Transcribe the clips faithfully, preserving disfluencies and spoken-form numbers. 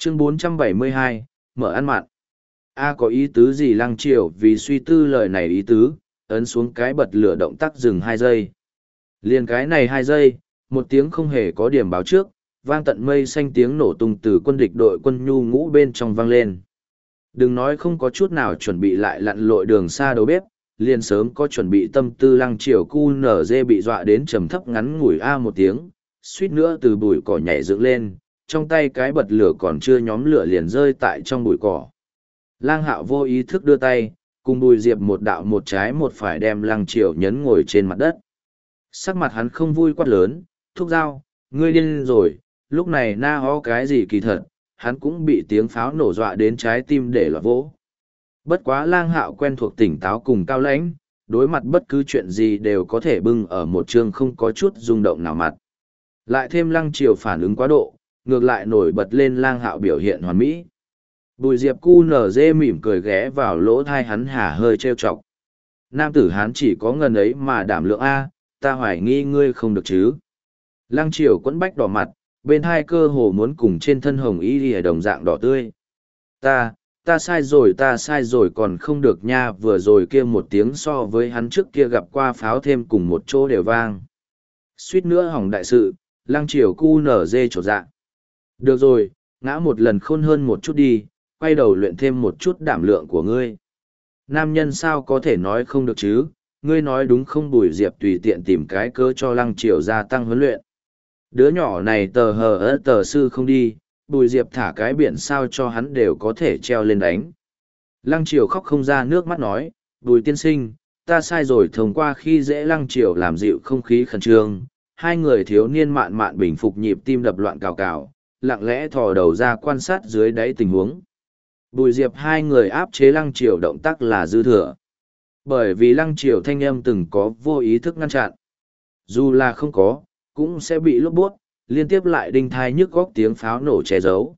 Chương bốn trăm bảy mươi hai, mở ăn mặn. A có ý tứ gì Lăng Triều vì suy tư lời này ý tứ, ấn xuống cái bật lửa động tác dừng hai giây. Liền cái này hai giây, một tiếng không hề có điểm báo trước, vang tận mây xanh tiếng nổ tung từ quân địch đội quân nhu ngũ bên trong vang lên. Đừng nói không có chút nào chuẩn bị lại lặn lội đường xa đầu bếp, liền sớm có chuẩn bị tâm tư Lăng Triều cu nở dê bị dọa đến trầm thấp ngắn ngủi a một tiếng, suýt nữa từ bụi cỏ nhảy dựng lên, trong tay cái bật lửa còn chưa nhóm lửa liền rơi tại trong bụi cỏ. Lang Hạo vô ý thức đưa tay, cùng Bùi Diệp một đạo một trái một phải đem Lăng Triều nhấn ngồi trên mặt đất. Sắc mặt hắn không vui quát lớn, thúc dao, ngươi điên rồi, lúc này na ho cái gì kỳ thật, hắn cũng bị tiếng pháo nổ dọa đến trái tim để lọt vỗ. Bất quá Lang Hạo quen thuộc tỉnh táo cùng cao lãnh, đối mặt bất cứ chuyện gì đều có thể bưng ở một chương không có chút rung động nào mặt. Lại thêm Lăng Triều phản ứng quá độ, ngược lại nổi bật lên Lang Hạo biểu hiện hoàn mỹ. Bùi Diệp cu nở dê mỉm cười ghé vào lỗ thai hắn hả hơi trêu chọc. Nam tử hán chỉ có ngần ấy mà đảm lượng A, ta hoài nghi ngươi không được chứ. Lăng Triều quẫn bách đỏ mặt, bên hai cơ hồ muốn cùng trên thân hồng y lìa đồng dạng đỏ tươi. Ta, ta sai rồi ta sai rồi còn không được nha, vừa rồi kia một tiếng so với hắn trước kia gặp qua pháo thêm cùng một chỗ đều vang. Suýt nữa hỏng đại sự, Lăng Triều cu nở dê trột dạ. Được rồi, ngã một lần khôn hơn một chút đi, quay đầu luyện thêm một chút đảm lượng của ngươi. Nam nhân sao có thể nói không được chứ, ngươi nói đúng không? Bùi Diệp tùy tiện tìm cái cớ cho Lăng Triều gia tăng huấn luyện. Đứa nhỏ này tờ hờ ớt tờ sư không đi, Bùi Diệp thả cái biển sao cho hắn đều có thể treo lên đánh. Lăng Triều khóc không ra nước mắt nói, Bùi tiên sinh, ta sai rồi. Thông qua khi dễ Lăng Triều làm dịu không khí khẩn trương, hai người thiếu niên mạn mạn bình phục nhịp tim đập loạn cào cào, lặng lẽ thò đầu ra quan sát dưới đáy tình huống. Bùi Diệp hai người áp chế Lăng Triều động tác là dư thừa. Bởi vì Lăng Triều thanh âm từng có vô ý thức ngăn chặn. Dù là không có, cũng sẽ bị lốp bút, liên tiếp lại đinh thai nhức góc tiếng pháo nổ che giấu.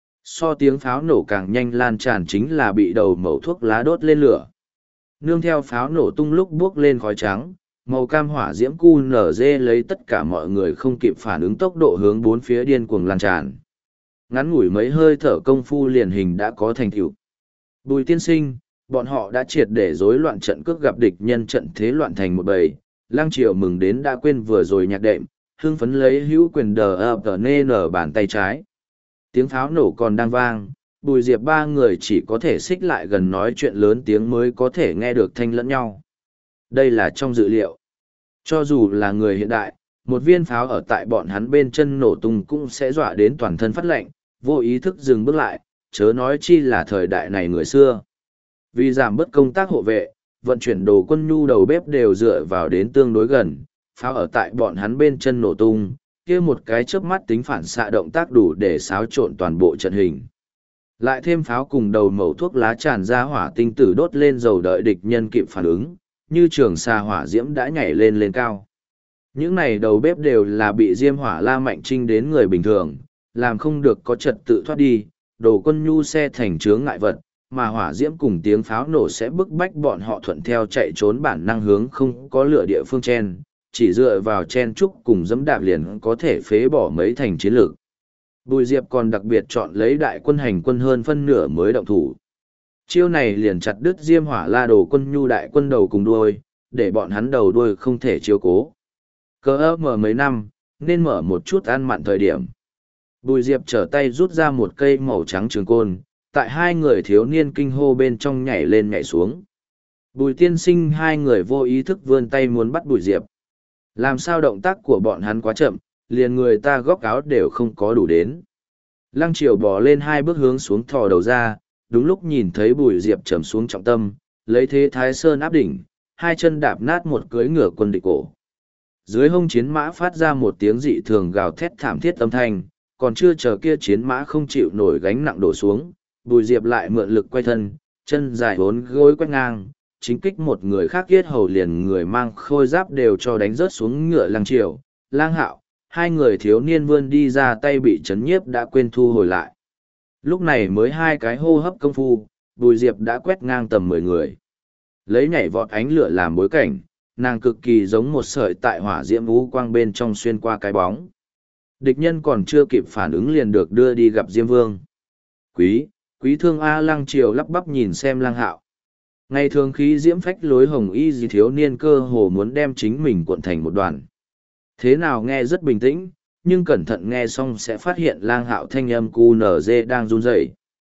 So tiếng pháo nổ càng nhanh lan tràn chính là bị đầu mẩu thuốc lá đốt lên lửa. Nương theo pháo nổ tung lúc buốc lên khói trắng, màu cam hỏa diễm cu nở dê lấy tất cả mọi người không kịp phản ứng tốc độ hướng bốn phía điên cuồng lan tràn. Ngắn ngủi mấy hơi thở công phu liền hình đã có thành tựu. Bùi tiên sinh, bọn họ đã triệt để rối loạn trận cước gặp địch nhân trận thế loạn thành một bầy. Lăng Triều mừng đến đã quên vừa rồi nhạc đệm, hưng phấn lấy hữu quyền đờ ập tờ nê nở bàn tay trái. Tiếng pháo nổ còn đang vang, Bùi Diệp ba người chỉ có thể xích lại gần nói chuyện lớn tiếng mới có thể nghe được thanh lẫn nhau. Đây là trong dự liệu. Cho dù là người hiện đại, một viên pháo ở tại bọn hắn bên chân nổ tung cũng sẽ dọa đến toàn thân phát lạnh, vô ý thức dừng bước lại, chớ nói chi là thời đại này người xưa. Vì giảm bớt công tác hộ vệ, vận chuyển đồ quân nhu đầu bếp đều dựa vào đến tương đối gần, pháo ở tại bọn hắn bên chân nổ tung, kia một cái chớp mắt tính phản xạ động tác đủ để xáo trộn toàn bộ trận hình. Lại thêm pháo cùng đầu mẩu thuốc lá tràn ra hỏa tinh tử đốt lên dầu đợi địch nhân kịp phản ứng, như trường xà hỏa diễm đã nhảy lên lên cao. Những này đầu bếp đều là bị diêm hỏa la mạnh trinh đến người bình thường, làm không được có trật tự thoát đi, đồ quân nhu xe thành chướng ngại vật, mà hỏa diễm cùng tiếng pháo nổ sẽ bức bách bọn họ thuận theo chạy trốn bản năng hướng không có lửa địa phương chen, chỉ dựa vào chen trúc cùng dẫm đạp liền có thể phế bỏ mấy thành chiến lược. Bùi Diệp còn đặc biệt chọn lấy đại quân hành quân hơn phân nửa mới động thủ. Chiêu này liền chặt đứt diêm hỏa la đồ quân nhu đại quân đầu cùng đuôi, để bọn hắn đầu đuôi không thể chiếu cố. Cỡ ấp mở mấy năm, nên mở một chút ăn mặn thời điểm. Bùi Diệp trở tay rút ra một cây màu trắng trường côn, tại hai người thiếu niên kinh hô bên trong nhảy lên nhảy xuống. Bùi tiên sinh hai người vô ý thức vươn tay muốn bắt Bùi Diệp. Làm sao động tác của bọn hắn quá chậm, liền người ta góc áo đều không có đủ đến. Lăng Triều bò lên hai bước hướng xuống thò đầu ra, đúng lúc nhìn thấy Bùi Diệp trầm xuống trọng tâm, lấy thế thái sơn áp đỉnh, hai chân đạp nát một cưỡi ngựa quân địch cổ. Dưới hông chiến mã phát ra một tiếng dị thường gào thét thảm thiết âm thanh, còn chưa chờ kia chiến mã không chịu nổi gánh nặng đổ xuống, Bùi Diệp lại mượn lực quay thân, chân dài bốn gối quét ngang, chính kích một người khác yết hầu liền người mang khôi giáp đều cho đánh rớt xuống ngựa Lăng Triều, Lang Hạo, hai người thiếu niên vươn đi ra tay bị chấn nhiếp đã quên thu hồi lại. Lúc này mới hai cái hô hấp công phu, Bùi Diệp đã quét ngang tầm mười người. Lấy nhảy vọt ánh lửa làm bối cảnh, nàng cực kỳ giống một sợi tại hỏa diễm vũ quang bên trong xuyên qua cái bóng. Địch nhân còn chưa kịp phản ứng liền được đưa đi gặp Diêm Vương. Quý, quý thương A Lăng Triều lắp bắp nhìn xem Lăng Hạo. Ngày thường khí diễm phách lối hồng y gì thiếu niên cơ hồ muốn đem chính mình cuộn thành một đoàn. Thế nào nghe rất bình tĩnh, nhưng cẩn thận nghe xong sẽ phát hiện Lang Hạo thanh âm cu nở dê đang run rẩy.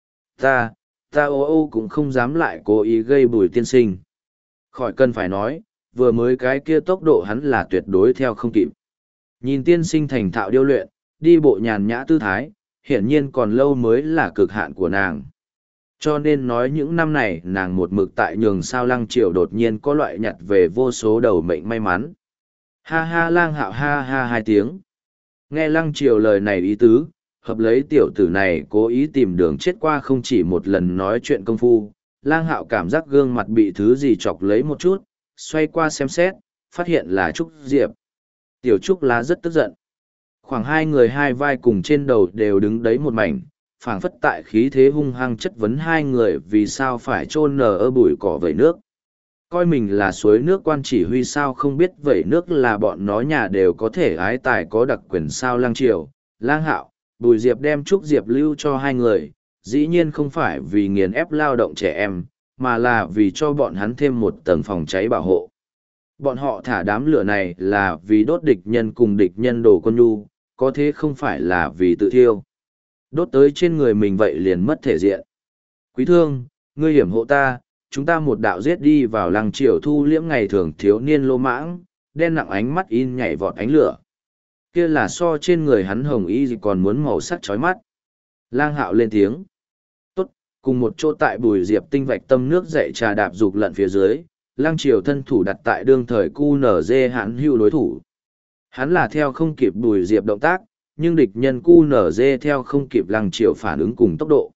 Ta, ta ô ô cũng không dám lại cố ý gây Bùi tiên sinh. Khỏi cần phải nói, vừa mới cái kia tốc độ hắn là tuyệt đối theo không kịp. Nhìn tiên sinh thành thạo điêu luyện, đi bộ nhàn nhã tư thái, hiển nhiên còn lâu mới là cực hạn của nàng. Cho nên nói những năm này nàng một mực tại nhường sao Lăng Triều đột nhiên có loại nhặt về vô số đầu mệnh may mắn. Ha ha Lang Hạo ha ha hai tiếng. Nghe Lăng Triều lời này ý tứ, hợp lấy tiểu tử này cố ý tìm đường chết qua không chỉ một lần nói chuyện công phu. Lang Hạo cảm giác gương mặt bị thứ gì chọc lấy một chút, xoay qua xem xét, phát hiện là Trúc Diệp. Tiểu Trúc Lá rất tức giận. Khoảng hai người hai vai cùng trên đầu đều đứng đấy một mảnh, phảng phất tại khí thế hung hăng chất vấn hai người vì sao phải chôn nở ở bụi cỏ vẩy nước. Coi mình là suối nước quan chỉ huy sao không biết vẩy nước là bọn nó nhà đều có thể ái tài có đặc quyền sao Lăng Triều, Lang Hạo, Bùi Diệp đem Trúc Diệp lưu cho hai người, dĩ nhiên không phải vì nghiền ép lao động trẻ em, mà là vì cho bọn hắn thêm một tầng phòng cháy bảo hộ. Bọn họ thả đám lửa này là vì đốt địch nhân cùng địch nhân đồ con nhu, có thế không phải là vì tự thiêu. Đốt tới trên người mình vậy liền mất thể diện. Quý thương, ngươi hiểm hộ ta, chúng ta một đạo giết đi vào Lăng Triều thu liễm ngày thường thiếu niên lô mãng, đen nặng ánh mắt in nhảy vọt ánh lửa. Kia là so trên người hắn hồng y gì còn muốn màu sắc chói mắt. Lang Hạo lên tiếng. Tốt, cùng một chỗ tại Bùi Diệp tinh vạch tâm nước dậy trà đạp dục lận phía dưới, Lăng Triều thân thủ đặt tại đương thời cu nở dê hắn hưu đối thủ. Hắn là theo không kịp Bùi Diệp động tác, nhưng địch nhân cu nở dê theo không kịp Lăng Triều phản ứng cùng tốc độ.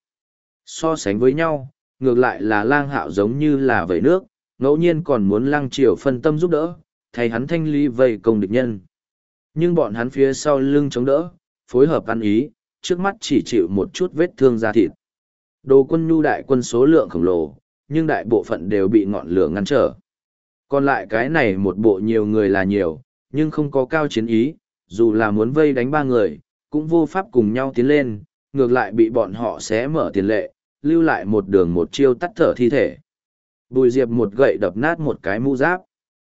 So sánh với nhau, ngược lại là Lang Hạo giống như là vẩy nước, ngẫu nhiên còn muốn Lăng Triều phân tâm giúp đỡ, thay hắn thanh lý vây công địch nhân. Nhưng bọn hắn phía sau lưng chống đỡ, phối hợp ăn ý, trước mắt chỉ chịu một chút vết thương da thịt. Đồ quân nhu đại quân số lượng khổng lồ, nhưng đại bộ phận đều bị ngọn lửa ngăn trở. Còn lại cái này một bộ nhiều người là nhiều, nhưng không có cao chiến ý, dù là muốn vây đánh ba người, cũng vô pháp cùng nhau tiến lên, ngược lại bị bọn họ xé mở tiền lệ, lưu lại một đường một chiêu tắt thở thi thể. Bùi Diệp một gậy đập nát một cái mũ giáp.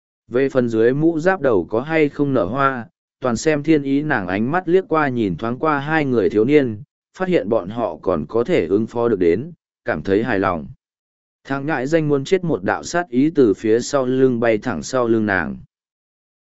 Về phần dưới mũ giáp đầu có hay không nở hoa, toàn xem thiên ý nàng ánh mắt liếc qua nhìn thoáng qua hai người thiếu niên, phát hiện bọn họ còn có thể ứng phó được đến, cảm thấy hài lòng. Thằng ngại danh muốn chết một đạo sát ý từ phía sau lưng bay thẳng sau lưng nàng.